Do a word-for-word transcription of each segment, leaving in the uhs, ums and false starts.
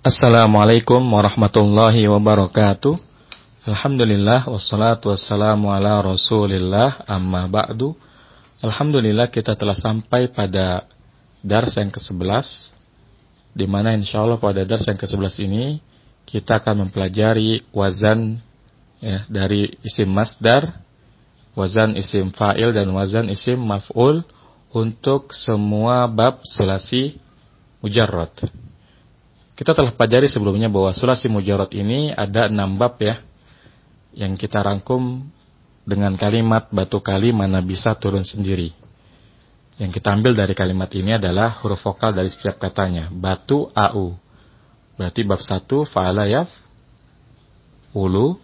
Assalamualaikum warahmatullahi wabarakatuh. Alhamdulillah wassalatu wassalamu ala Rasulillah, amma ba'du. Alhamdulillah kita telah sampai pada dars yang kesebelas, di mana insyaallah pada dars yang kesebelas ini kita akan mempelajari wazan ya, dari isim masdar, wazan isim fa'il dan wazan isim maf'ul untuk semua bab sulasi mujarrad. Kita telah pelajari sebelumnya bahwa sulasi mujarrad ini ada enam bab ya, yang kita rangkum dengan kalimat batu kali mana bisa turun sendiri. Yang kita ambil dari kalimat ini adalah huruf vokal dari setiap katanya. Batu au. Berarti bab satu fa'ala yaf ulu,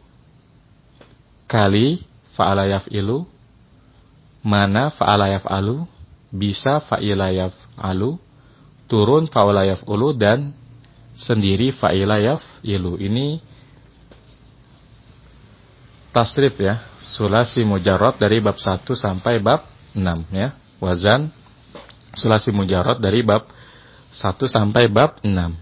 kali fa'ala yaf ilu, mana fa'ala yaf alu, bisa fa'ila yaf alu, turun fa'ala yaf ulu, dan sendiri fa'ila yaf ilu. Ini tasrif ya, sulasi mujarrad dari bab satu sampai bab enam ya. Wazan sulasi mujarrad dari bab satu sampai bab enam.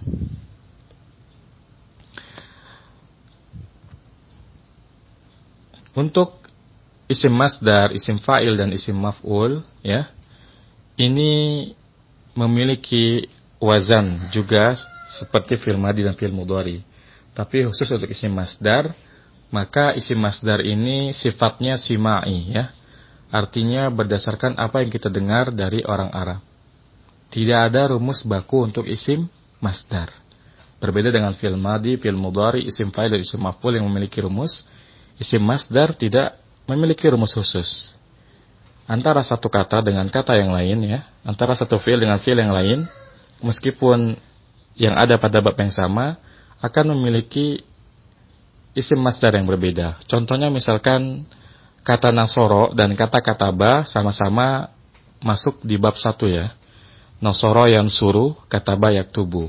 Untuk isim masdar, isim fa'il dan isim maf'ul ya, ini memiliki wazan juga seperti fi'il madhi dan fi'il mudhari. Tapi khusus untuk isim masdar, maka isim masdar ini sifatnya sima'i ya. Artinya berdasarkan apa yang kita dengar dari orang Arab. Tidak ada rumus baku untuk isim masdar. Berbeda dengan fi'il madhi, fi'il mudhari, isim fa'il dan isim maf'ul yang memiliki rumus, isim masdar tidak memiliki rumus khusus. Antara satu kata dengan kata yang lain ya, antara satu fi'il dengan fi'il yang lain, meskipun yang ada pada bab yang sama, akan memiliki isim masdar yang berbeda. Contohnya misalkan kata nasoro dan kata kataba sama-sama masuk di bab satu ya. Nasoro yang suruh, kataba yaktubu.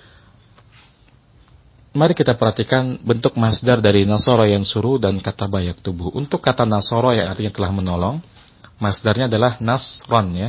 Mari kita perhatikan bentuk masdar dari nasoro yang suruh dan kataba yaktubu. Untuk kata nasoro yang artinya telah menolong, masdarnya adalah nasron ya,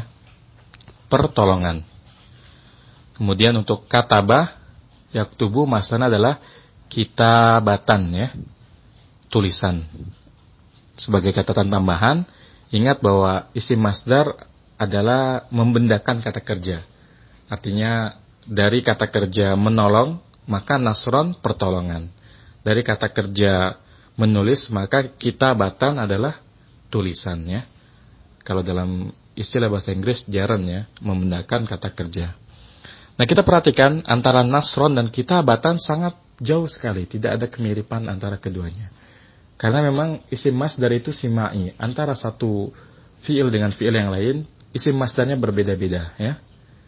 pertolongan. Kemudian untuk katabah yaktubu, masdarnya adalah kitabatan ya, tulisan. Sebagai catatan tambahan, ingat bahwa isim masdar adalah membendakan kata kerja. Artinya dari kata kerja menolong, maka nasron pertolongan. Dari kata kerja menulis, maka kitabatan adalah tulisan ya. Kalau dalam istilah bahasa Inggris gerund ya, membendakan kata kerja. Nah, kita perhatikan antara nasron dan kitabatan sangat jauh sekali, tidak ada kemiripan antara keduanya. Karena memang isim masdar itu sima'i, antara satu fi'il dengan fi'il yang lain, isim masdarnya berbeda-beda ya.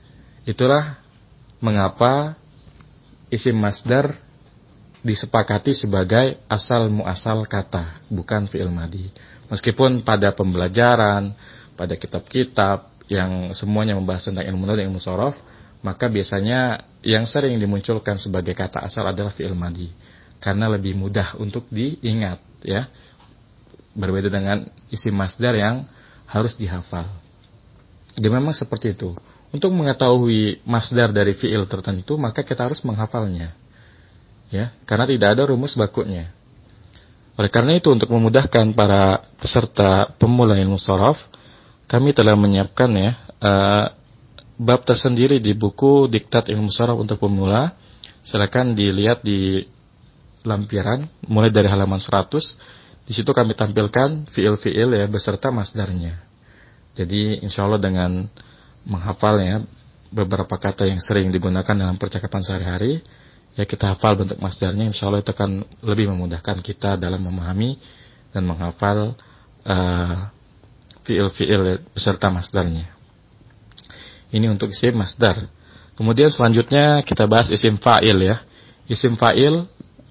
Itulah mengapa isim masdar disepakati sebagai asal muasal kata, bukan fi'il madhi. Meskipun pada pembelajaran, pada kitab-kitab yang semuanya membahas tentang ilmu nahwu dan ilmu shorof, maka biasanya yang sering dimunculkan sebagai kata asal adalah fi'il madhi, karena lebih mudah untuk diingat ya. Berbeda dengan isim masdar yang harus dihafal. Jadi memang seperti itu. Untuk mengetahui masdar dari fi'il tertentu, maka kita harus menghafalnya ya, karena tidak ada rumus bakunya. Oleh karena itu, untuk memudahkan para peserta pemula ilmu shorof, kami telah menyiapkan ya uh, bab tersendiri di buku Diktat Ilmu Shorof untuk Pemula. Silakan dilihat di lampiran mulai dari halaman seratus. Di situ kami tampilkan fiil-fiil ya beserta masdarnya. Jadi insyaallah dengan menghafalnya beberapa kata yang sering digunakan dalam percakapan sehari-hari, ya kita hafal bentuk masdarnya, insyaallah itu akan lebih memudahkan kita dalam memahami dan menghafal uh, fiil-fiil beserta masdarnya. Ini untuk isim masdar. Kemudian selanjutnya kita bahas isim fa'il ya. Isim fa'il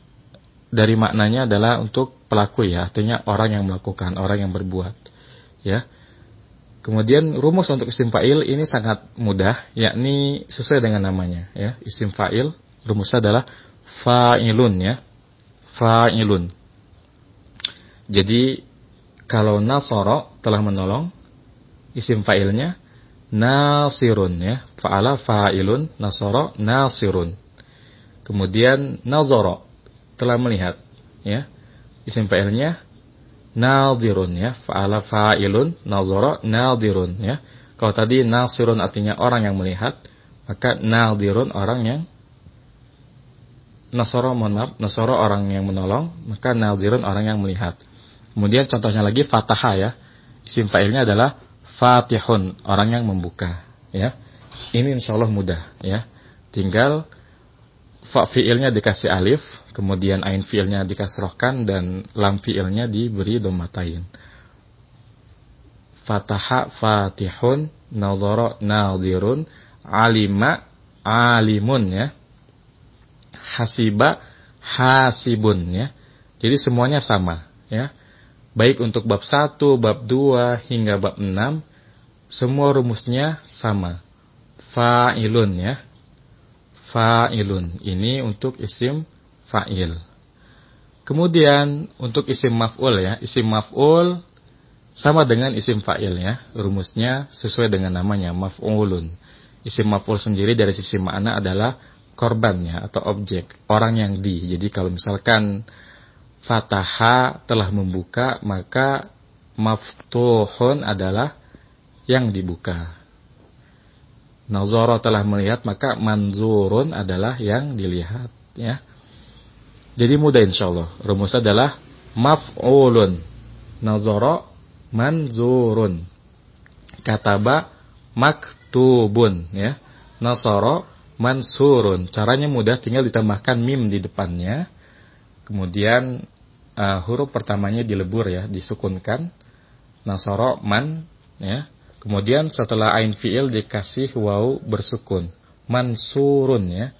dari maknanya adalah untuk pelaku ya, artinya orang yang melakukan, orang yang berbuat ya. Kemudian rumus untuk isim fa'il ini sangat mudah, yakni sesuai dengan namanya ya. Isim fa'il rumusnya adalah fa'ilun ya. Fa'ilun. Jadi kalau nasoro telah menolong, isim fa'ilnya nasirun ya. Fa'ala fa'ilun, nasara nasirun. Kemudian nazara, telah melihat, ya. Isim fa'ilnya nadhirun, ya. Fa'ala fa'ilun, nazara nadhirun, ya. Kalau tadi nasirun artinya orang yang melihat, maka nadhirun orang yang nasara, mohon maaf, nasara orang yang menolong, maka nadhirun orang yang melihat. Kemudian contohnya lagi fataha, ya. Isim fa'ilnya adalah fatihun, orang yang membuka, ya. Ini insyaallah mudah, ya. Tinggal fa fi'ilnya dikasih alif, kemudian ain fi'ilnya dikasrohkan, dan lam fi'ilnya diberi dhammatain. Fataha fatihun, nadhara nadhirun, alima alimun, ya. Hasiba hasibun, ya. Jadi semuanya sama, ya. Baik untuk bab satu, bab dua hingga bab enam, semua rumusnya sama. Fa'ilun, ya. Fa'ilun. Ini untuk isim fa'il. Kemudian untuk isim maf'ul, ya. Isim maf'ul sama dengan isim fa'il, ya. Rumusnya sesuai dengan namanya, maf'ulun. Isim maf'ul sendiri dari sisi makna adalah korbannya atau objek, orang yang di. Jadi kalau misalkan fataha telah membuka, maka maftuhun adalah yang dibuka. Nazara telah melihat, maka manzurun adalah yang dilihat, ya. Jadi mudah insyaallah. Rumus adalah maf'ulun, nazara manzurun, kataba maktubun, ya. Nasara mansurun. Caranya mudah, tinggal ditambahkan mim di depannya. Kemudian uh, huruf pertamanya dilebur, ya, disukunkan. Nasara man, ya. Kemudian setelah ain fi'il dikasih waw bersukun. Mansurun, ya.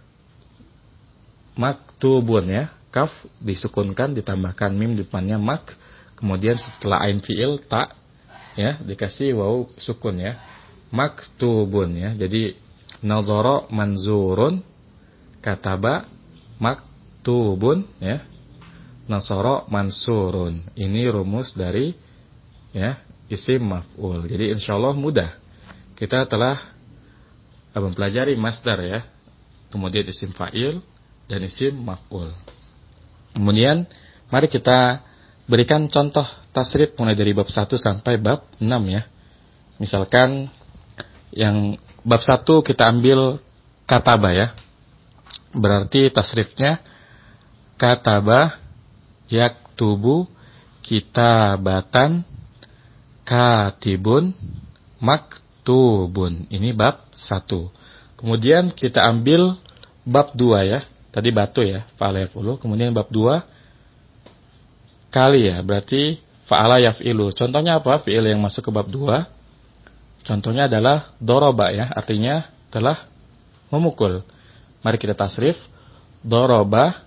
Maktubun, ya. Kaf disukunkan, ditambahkan mim di depannya mak. Kemudian setelah ain fi'il ta, ya, dikasih waw sukun, ya. Maktubun, ya. Jadi nazara manzurun, kataba maktubun, ya. Nasara mansurun. Ini rumus dari, ya, isim maf'ul. Jadi insyaallah mudah. Kita telah mempelajari masdar, ya. Kemudian isim fa'il dan isim maf'ul. Kemudian mari kita berikan contoh tasrif mulai dari bab satu sampai bab enam, ya. Misalkan yang bab satu kita ambil kataba, ya. Berarti tasrifnya kataba yaktubu kitabatan katibun maktubun. Ini bab satu. Kemudian kita ambil bab dua, ya. Tadi batu, ya, fa'ala yaf'ulu. Kemudian bab dua kali, ya. Berarti fa'ala yaf'ilu. Contohnya apa? Fi'il yang masuk ke bab dua. Contohnya adalah doroba, ya. Artinya telah memukul. Mari kita tasrif. Doroba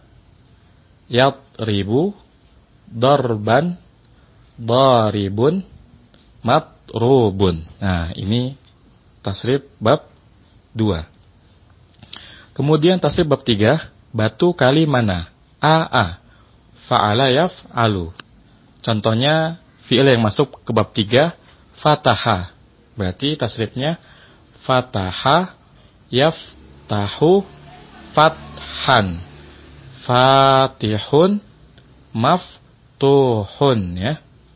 yatribu dorban daribun matrubun. Nah, ini tasrif bab dua. Kemudian tasrif bab tiga, batu kali mana? A A. Fa'ala yaf'alu. Contohnya fi'il yang masuk ke bab tiga, fataha. Berarti tasrifnya fataha yaftahu fathan. Fatihun maftuhun, ya.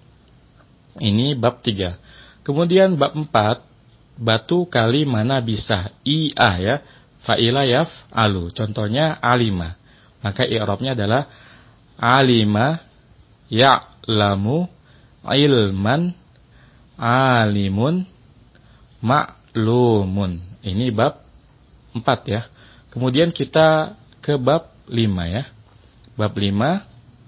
Ini bab tiga. Kemudian bab empat, batu kali mana bisa? Ia, ya. Fa'ila yaf'alu. Contohnya alima. Maka i'rabnya adalah alima ya'lamu ilman alimun ma'lumun. Ini bab empat, ya. Kemudian kita ke bab lima, ya. Bab lima,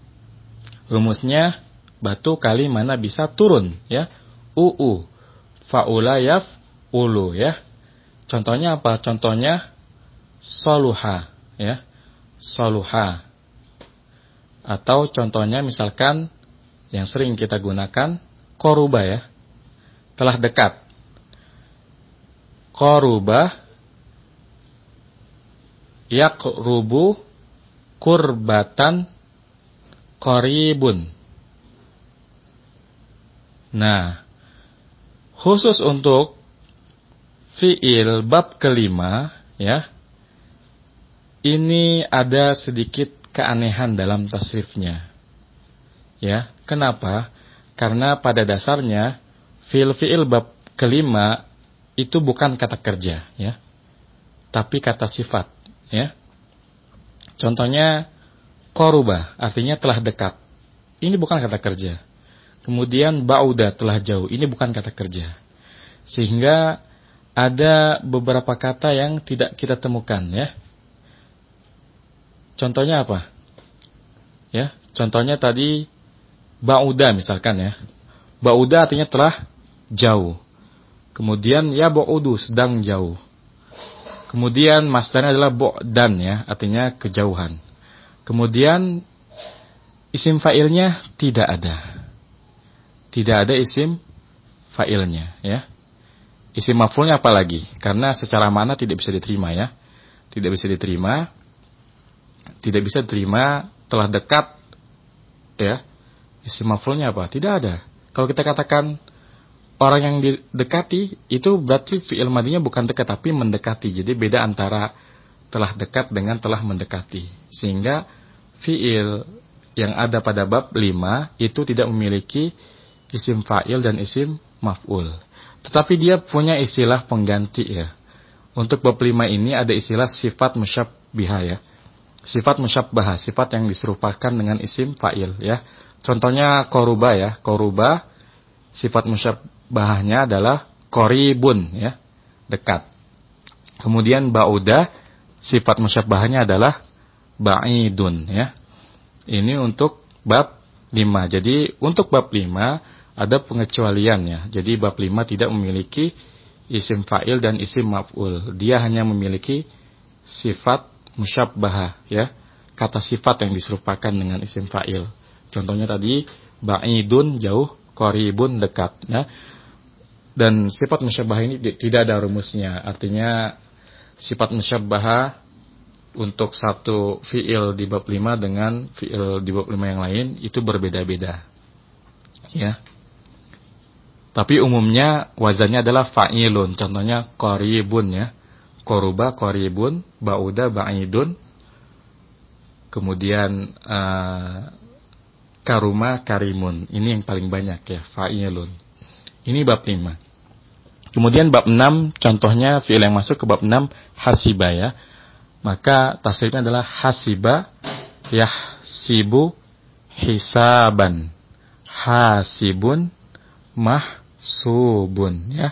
rumusnya batu kali mana bisa turun, ya. Uu. Fa'ula yaf'ulu, ya. Contohnya apa? Contohnya soluha, ya. Soluha. Atau contohnya misalkan yang sering kita gunakan koruba, ya. Telah dekat. Koruba yakrubu kurbatan koribun. Nah, khusus untuk fi'il bab kelima, ya, ini ada sedikit keanehan dalam tasrifnya. Ya, kenapa? Karena pada dasarnya fiil-fiil bab kelima itu bukan kata kerja, ya, tapi kata sifat, ya. Contohnya qaruba, artinya telah dekat. Ini bukan kata kerja. Kemudian ba'uda, telah jauh. Ini bukan kata kerja. Sehingga ada beberapa kata yang tidak kita temukan, ya. Contohnya apa? Ya, contohnya tadi ba'uda misalkan, ya. Ba'uda artinya telah jauh. Kemudian ya ba'udu, sedang jauh. Kemudian masdarnya adalah bu'dan, ya, artinya kejauhan. Kemudian isim fa'ilnya tidak ada. Tidak ada isim fa'ilnya, ya. Isim maf'ulnya apa lagi? Karena secara makna tidak bisa diterima, ya. Tidak bisa diterima. Tidak bisa diterima telah dekat, ya. Isim maf'ulnya apa? Tidak ada. Kalau kita katakan orang yang didekati, itu berarti fi'il madinya bukan dekat tapi mendekati. Jadi beda antara telah dekat dengan telah mendekati. Sehingga fi'il yang ada pada bab lima itu tidak memiliki isim fa'il dan isim maf'ul. Tetapi dia punya istilah pengganti, ya. Untuk bab lima ini ada istilah sifat musyabbihah, ya. Sifat musyabbahah, sifat yang diserupakan dengan isim fa'il, ya. Contohnya qaruba, ya. Qaruba sifat musyabbahahnya adalah qaribun, ya, dekat. Kemudian ba'uda sifat musyabbahahnya adalah ba'idun, ya. Ini untuk bab lima. Jadi untuk bab lima ada pengecualiannya. Jadi bab lima tidak memiliki isim fa'il dan isim maf'ul. Dia hanya memiliki sifat musyabbahah, ya. Kata sifat yang diserupakan dengan isim fa'il. Contohnya tadi ba'idun jauh, qaribun dekat, ya. Dan sifat musyabbahah ini tidak ada rumusnya. Artinya sifat musyabbahah untuk satu fi'il di bab lima dengan fi'il di bab lima yang lain itu berbeda-beda, ya. Tapi umumnya wazannya adalah fa'ilun. Contohnya qaribun, ya. Qaruba qaribun, ba'uda ba'idun. Kemudian uh, karuma karimun. Ini yang paling banyak, ya, fa'ilun. Ini bab lima. Kemudian bab enam, contohnya fi'il yang masuk ke bab enam hasiba, ya. Maka tasrifnya adalah hasiba yahsibu hisaban. Hasibun mahsubun, ya.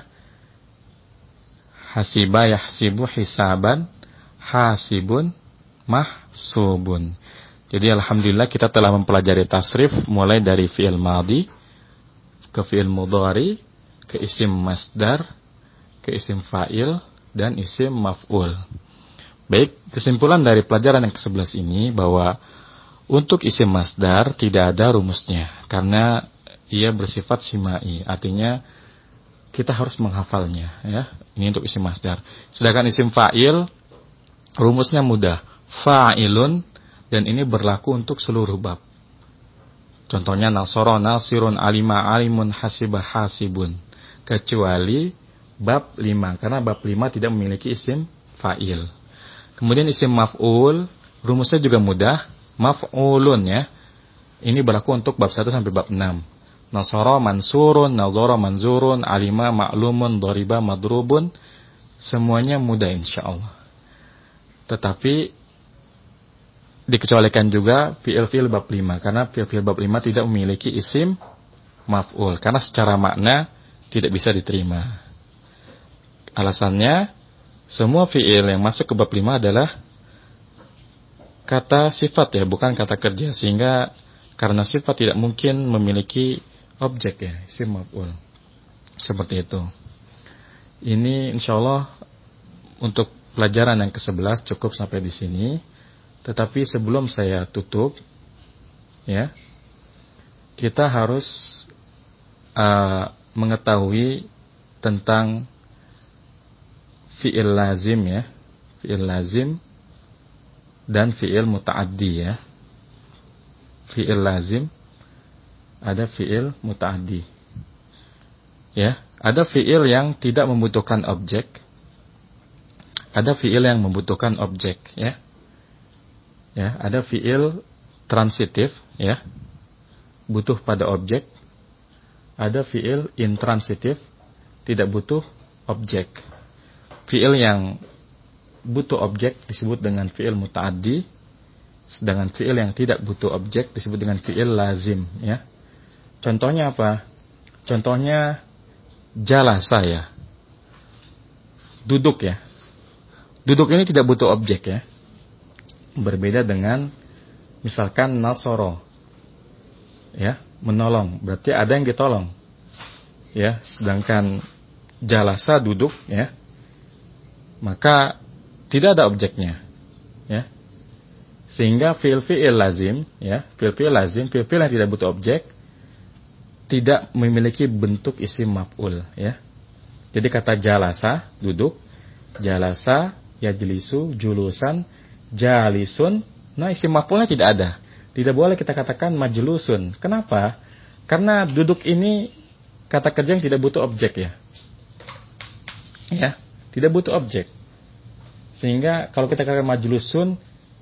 Hasiba yahsibu hisaban, hasibun mahsubun. Jadi alhamdulillah kita telah mempelajari tasrif mulai dari fi'il madhi ke fi'il mudhari, ke isim masdar, ke isim fa'il dan isim maf'ul. Baik, kesimpulan dari pelajaran yang kesebelas ini bahwa untuk isim masdar tidak ada rumusnya karena ia bersifat simai, artinya kita harus menghafalnya, ya. Ini untuk isim masdar. Sedangkan isim fa'il rumusnya mudah, fa'ilun, dan ini berlaku untuk seluruh bab. Contohnya nasara nasirun, alima alimun, hasibah hasibun, kecuali bab lima karena bab lima tidak memiliki isim fa'il. Kemudian isim maf'ul rumusnya juga mudah, maf'ulun, ya. Ini berlaku untuk bab satu sampai bab enam. Nasara mansurun, nazara manzurun, alima ma'lumun, dariba madrubun. Semuanya mudah insyaallah. Tetapi dikecualikan juga fi'il-fi'il bab lima karena fi'il-fi'il bab lima tidak memiliki isim maf'ul karena secara makna tidak bisa diterima. Alasannya semua fi'il yang masuk ke bab lima adalah kata sifat, ya, bukan kata kerja, sehingga karena sifat tidak mungkin memiliki objek, ya, isim maf'ul. Seperti itu. Ini insyaallah untuk pelajaran yang kesebelas cukup sampai di sini. Tetapi sebelum saya tutup, ya, kita harus uh, mengetahui tentang fi'il lazim, ya, fi'il lazim dan fi'il muta'addi, ya. Fi'il lazim, ada fi'il muta'addi, ya. Ada fi'il yang tidak membutuhkan objek, ada fi'il yang membutuhkan objek, ya. Ya, ada fiil transitif, ya, butuh pada objek. Ada fiil intransitif, tidak butuh objek. Fiil yang butuh objek disebut dengan fiil muta'addi, sedangkan fiil yang tidak butuh objek disebut dengan fiil lazim, ya. Contohnya apa? Contohnya jalasa, ya. Duduk, ya. Duduk ini tidak butuh objek, ya. Berbeda dengan misalkan nasoro, ya, menolong, berarti ada yang ditolong, ya. Sedangkan jalasa duduk, ya, maka tidak ada objeknya, ya. Sehingga fiil-fiil lazim, ya, fiil-fiil lazim, fiil-fiil yang tidak butuh objek tidak memiliki bentuk isim maf'ul, ya. Jadi kata jalasa duduk, jalasa yajlisu julusan, jalisun, nah isim maf'ulnya tidak ada. Tidak boleh kita katakan majlusun. Kenapa? Karena duduk ini kata kerja yang tidak butuh objek, ya. Ya, tidak butuh objek. Sehingga kalau kita katakan majlusun,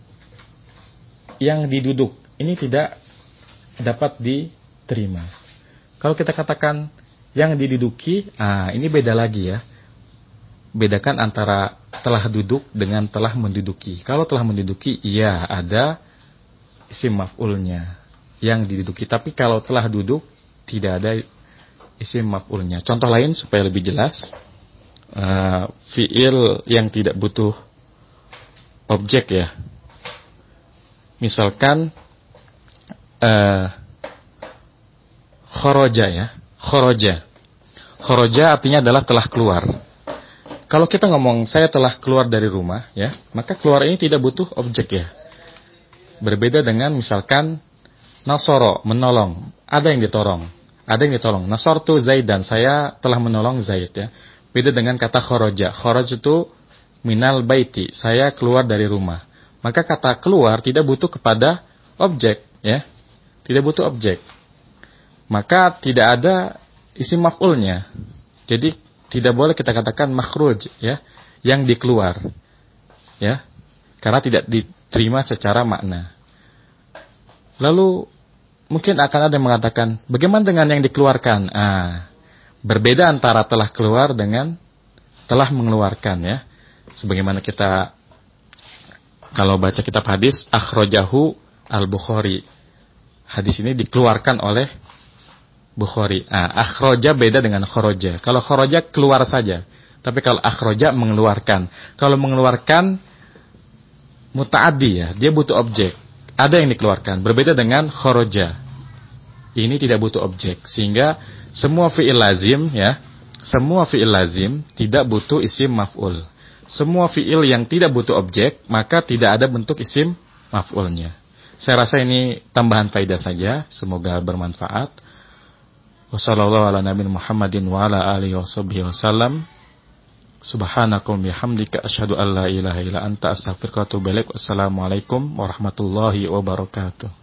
yang diduduk ini tidak dapat diterima. Kalau kita katakan yang diduduki, ah ini beda lagi, ya. Bedakan antara telah duduk dengan telah menduduki. Kalau telah menduduki, iya ada isim maf'ulnya yang diduduki. Tapi kalau telah duduk, tidak ada isim maf'ulnya. Contoh lain supaya lebih jelas, uh, fiil yang tidak butuh objek, ya. Misalkan uh, khoroja, ya. Khoroja. Khoroja artinya adalah telah keluar. Kalau kita ngomong saya telah keluar dari rumah, ya, maka keluar ini tidak butuh objek, ya. Berbeda dengan misalkan nasoro, menolong, ada yang ditolong, ada yang ditolong. Nasortu Zaidan, saya telah menolong Zaid, ya. Beda dengan kata khoroja. Khoroj itu minal baiti, saya keluar dari rumah. Maka kata keluar tidak butuh kepada objek, ya. Tidak butuh objek. Maka tidak ada isim maf'ulnya. Jadi tidak boleh kita katakan makhruj, ya, yang dikeluar, ya, karena tidak diterima secara makna. Lalu mungkin akan ada yang mengatakan, bagaimana dengan yang dikeluarkan? Ah, berbeda antara telah keluar dengan telah mengeluarkan, ya. Sebagaimana kita kalau baca kitab hadis, akhrajahu al-Bukhari. Hadis ini dikeluarkan oleh Bukhari. Ah, akhroja beda dengan khoroja. Kalau khoroja keluar saja, tapi kalau akhroja mengeluarkan. Kalau mengeluarkan muta'addi, ya, dia butuh objek. Ada yang dikeluarkan. Berbeda dengan khoroja. Ini tidak butuh objek, sehingga semua fi'il lazim, ya, semua fi'il lazim tidak butuh isim maf'ul. Semua fi'il yang tidak butuh objek, maka tidak ada bentuk isim maf'ulnya. Saya rasa ini tambahan faedah saja. Semoga bermanfaat. Wassallallahu ala nabiyina Muhammadin wa ala alihi washabbihi wasallam. Subhanakum bihamdika asyhadu an la ilaha illa anta astaghfiruka wa atubu ilaik. Wassalamualaikum warahmatullahi wabarakatuh.